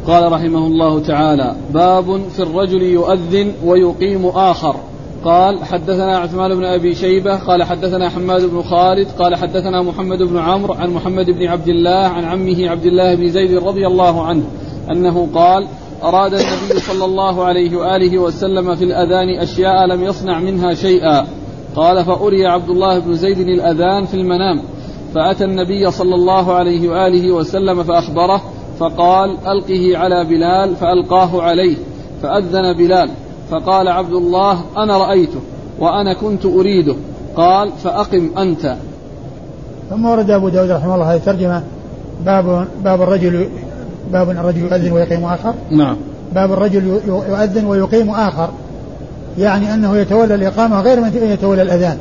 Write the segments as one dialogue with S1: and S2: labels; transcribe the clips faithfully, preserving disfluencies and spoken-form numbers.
S1: قال رحمه الله تعالى: باب في الرجل يؤذن ويقيم آخر. قال: حدثنا عثمان بن أبي شيبة قال حدثنا حماد بن خالد قال حدثنا محمد بن عمرو عن محمد بن عبد الله عن عمه عبد الله بن زيد رضي الله عنه أنه قال: أراد النبي صلى الله عليه وآله وسلم في الأذان أشياء لم يصنع منها شيئا. قال: فأري عبد الله بن زيد الأذان في المنام، فأتى النبي صلى الله عليه وآله وسلم فأخبره، فقال: ألقه على بلال، فألقاه عليه، فأذن بلال، فقال عبد الله: أنا رأيته وأنا كنت أريده. قال: فأقم أنت.
S2: ثم ورد أبو داود رحمه الله هذه الترجمة: باب باب الرجل باب الرجل يؤذن ويقيم آخر.
S1: نعم.
S2: باب الرجل يؤذن ويقيم آخر، يعني أنه يتولى الإقامة غير من يتولى الأذان.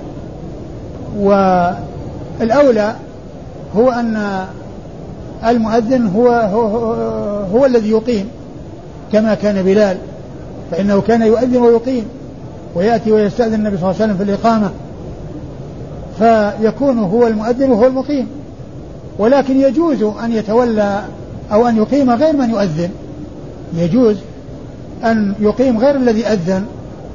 S2: والأولى هو أن المؤذن هو هو, هو, هو الذي يقيم، كما كان بلال، فإنه كان يؤذن ويقيم ويأتي ويستأذن النبي صلى الله عليه وسلم في الإقامة، فيكون هو المؤذن وهو المقيم. ولكن يجوز أن يتولى أو أن يقيم غير من يؤذن، يجوز أن يقيم غير الذي أذن.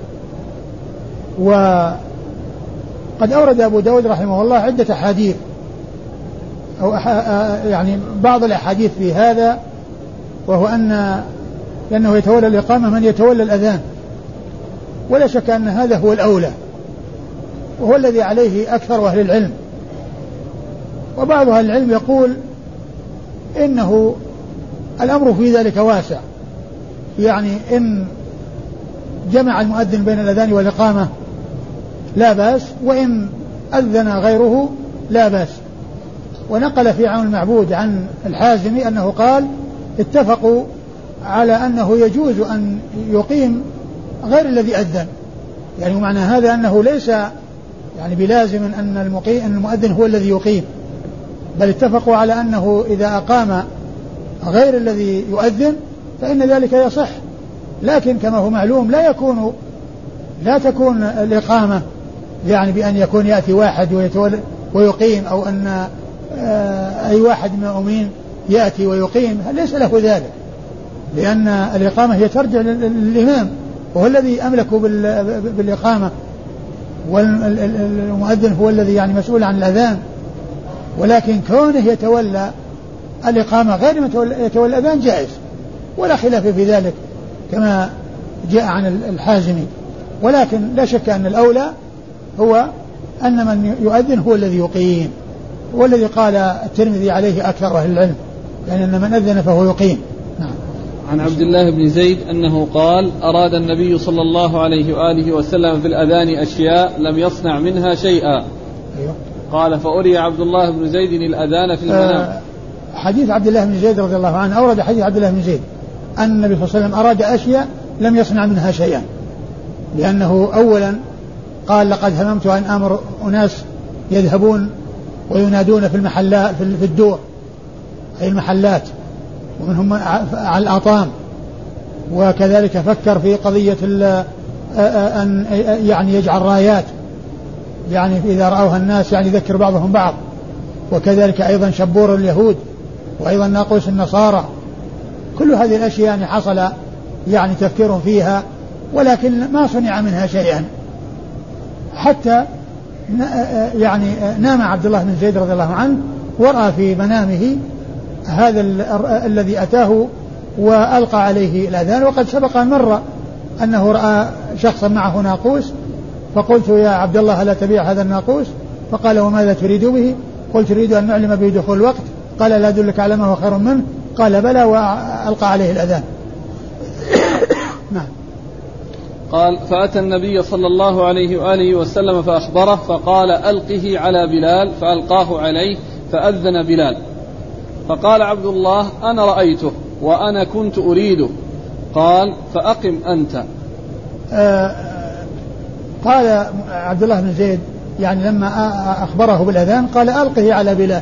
S2: وقد أورد أبو داود رحمه الله عدة أحاديث أو يعني بعض الأحاديث في هذا، وهو أن لأنه يتولى الإقامة من يتولى الأذان، ولا شك أن هذا هو الأولى وهو الذي عليه أكثر أهل العلم. وبعض أهل العلم يقول إنه الأمر في ذلك واسع، يعني إن جمع المؤذن بين الأذان والإقامة لا بأس، وإن أذن غيره لا بأس. ونقل في عون المعبود عن الحازمي أنه قال: اتفقوا على أنه يجوز أن يقيم غير الذي أذن، يعني معنى هذا أنه ليس يعني بلازم أن المقيم أن المؤذن هو الذي يقيم، بل اتفقوا على أنه إذا أقام غير الذي يؤذن فإن ذلك يصح. لكن كما هو معلوم لا يكون لا تكون الإقامة يعني بأن يكون يأتي واحد ويقيم، أو أن أي واحد من المؤمنين يأتي ويقيم، ليس له ذلك، لأن الإقامة هي ترجع للإمام وهو الذي أملك بالإقامة، والمؤذن هو الذي يعني مسؤول عن الأذان. ولكن كونه يتولى الإقامة غير من يتولى الأذان جائز، ولا خلاف في ذلك كما جاء عن الحازمي. ولكن لا شك أن الأولى هو أن من يؤذن هو الذي يقيم، والذي قال الترمذي عليه أكثر أهل العلم، يعني أن من أذن فهو يقيم. نعم.
S1: عن عبد الله بن زيد أنه قال: أراد النبي صلى الله عليه وآله وسلم في الأذان أشياء لم يصنع منها شيئا.
S2: أيوه.
S1: قال: فأري عبد الله بن زيد الأذان في المنام.
S2: آه حديث عبد الله بن زيد رضي الله عنه أورد حديث عبد الله بن زيد أن النبي صلى الله عليه وسلم أراد أشياء لم يصنع منها شيئا، لأنه أولا قال: لقد هممت أن أمر أناس يذهبون وينادون في المحلات في الدور أي المحلات، ومنهم على الأطام. وكذلك فكر في قضية أن يعني يجعل رايات، يعني إذا رأوها الناس يعني يذكر بعضهم بعض. وكذلك أيضا شبور اليهود، وأيضا ناقوس النصارى. كل هذه الأشياء يعني حصل يعني تفكير فيها، ولكن ما صنع منها شيئا، حتى يعني نام عبد الله بن زيد رضي الله عنه ورأى في منامه هذا الذي أتاه وألقى عليه الأذان. وقد سبق أن مر أنه رأى شخصا معه ناقوس، فقلت: يا عبد الله لا تبيع هذا الناقوس؟ فقال: وماذا تريد به؟ قلت: تريد أن نعلم به دخول الوقت. قال: لا أدلك على ما هو خير منه؟ قال: بلى، وألقى عليه الأذان. نعم.
S1: قال: فأتى النبي صلى الله عليه وآله وسلم فأخبره، فقال: ألقه على بلال، فألقاه عليه، فأذن بلال. فقال عبد الله: أنا رأيته وأنا كنت أريده. قال: فأقم أنت.
S2: آه قال عبد الله بن زيد يعني لما أخبره بالأذان قال: ألقه على بلال.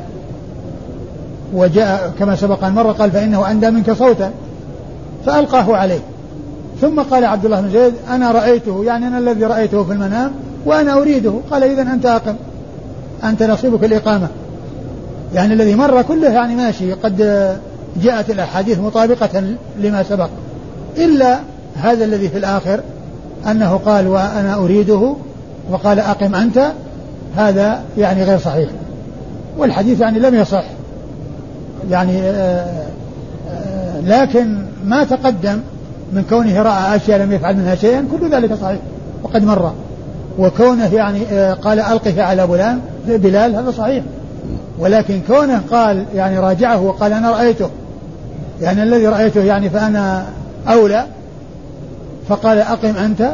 S2: وجاء كما سبق المرة قال: فإنه أندى منك صوتا، فألقاه عليه. ثم قال عبد الله بن زيد: أنا رأيته، يعني أنا الذي رأيته في المنام وأنا أريده. قال: إذن أنت أقم، أنت نصيبك الإقامة. يعني الذي مر كله يعني ماشي، قد جاءت الأحاديث مطابقة لما سبق، إلا هذا الذي في الآخر أنه قال وأنا أريده وقال أقم أنت، هذا يعني غير صحيح، والحديث يعني لم يصح يعني آآ آآ لكن ما تقدم من كونه رأى أشياء لم يفعل منها شيئا كل ذلك صحيح وقد مر، وكونه يعني قال ألقه على بلال بلال هذا صحيح، ولكن كونه قال يعني راجعه وقال أنا رأيته يعني الذي رأيته يعني فأنا أولى، فقال أقم أنت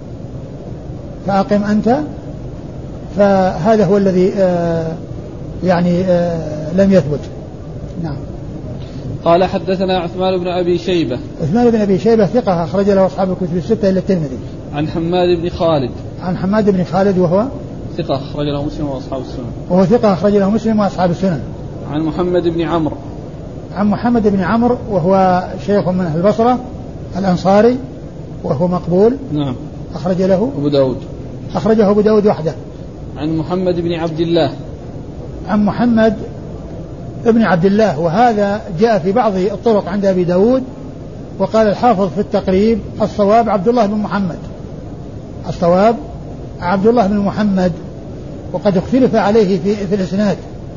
S2: فأقم أنت، فهذا هو الذي آه يعني آه لم يثبت. نعم.
S1: قال حدثنا عثمان بن أبي شيبة.
S2: عثمان بن أبي شيبة ثقة أخرج له أصحاب الكتب الستة إلا الترمذي.
S1: عن حماد بن خالد.
S2: عن حماد بن خالد وهو
S1: ثقة أخرج له مسلم وأصحاب السنن.
S2: وهو ثقة أخرج له مسلم وأصحاب السنن.
S1: عن محمد بن عمرو.
S2: عن محمد بن عمرو وهو شيخ من أهل البصرة الأنصاري وهو مقبول.
S1: نعم.
S2: أخرج له
S1: أبو داود.
S2: أخرجه أبو داود وحده.
S1: عن محمد بن عبد الله.
S2: عن محمد ابن عبد الله، وهذا جاء في بعض الطرق عند أبي داود، وقال الحافظ في التقريب الصواب عبد الله بن محمد، الصواب عبد الله بن محمد، وقد اختلف عليه في, في الإسناد،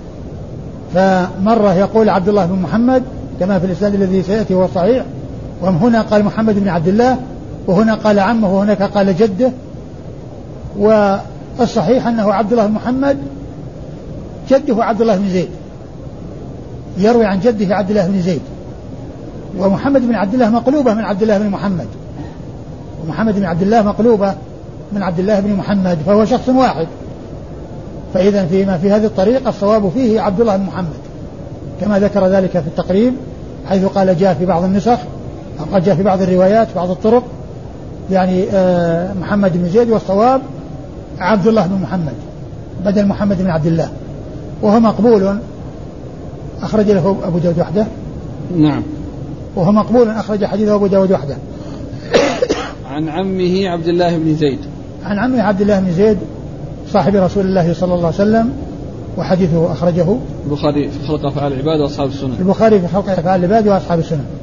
S2: فمرة يقول عبد الله بن محمد كما في الإسناد الذي سيأتي هو صحيح، وهنا قال محمد بن عبد الله، وهنا قال عمه، وهناك قال جده، والصحيح أنه عبد الله بن محمد جده عبد الله بن زيد، يروي عن جده عبد الله بن زيد، ومحمد بن عبد الله مقلوبة من عبد الله بن محمد، ومحمد بن عبد الله مقلوبة من عبد الله بن محمد، فهو شخص واحد، فإذا فيما في هذه الطريقة الصواب فيه عبد الله بن محمد كما ذكر ذلك في التقريب، حيث قال جاء في بعض النسخ أو قد جاء في بعض الروايات بعض الطرق يعني آه محمد بن زيد، والصواب عبد الله بن محمد بدل محمد بن عبد الله، وهو مقبول أخرج له أبو داود وحده.
S1: نعم.
S2: وهو مقبول أخرج حديثه أبو داود وحده.
S1: عن عمه عبد الله بن زيد.
S2: عن عمه عبد الله بن زيد صاحب رسول الله صلى الله عليه وسلم، وحديثه أخرجه
S1: البخاري في خلق أفعال العباد وأصحاب السنن.
S2: البخاري في خلق أفعال العباد وأصحاب السنن.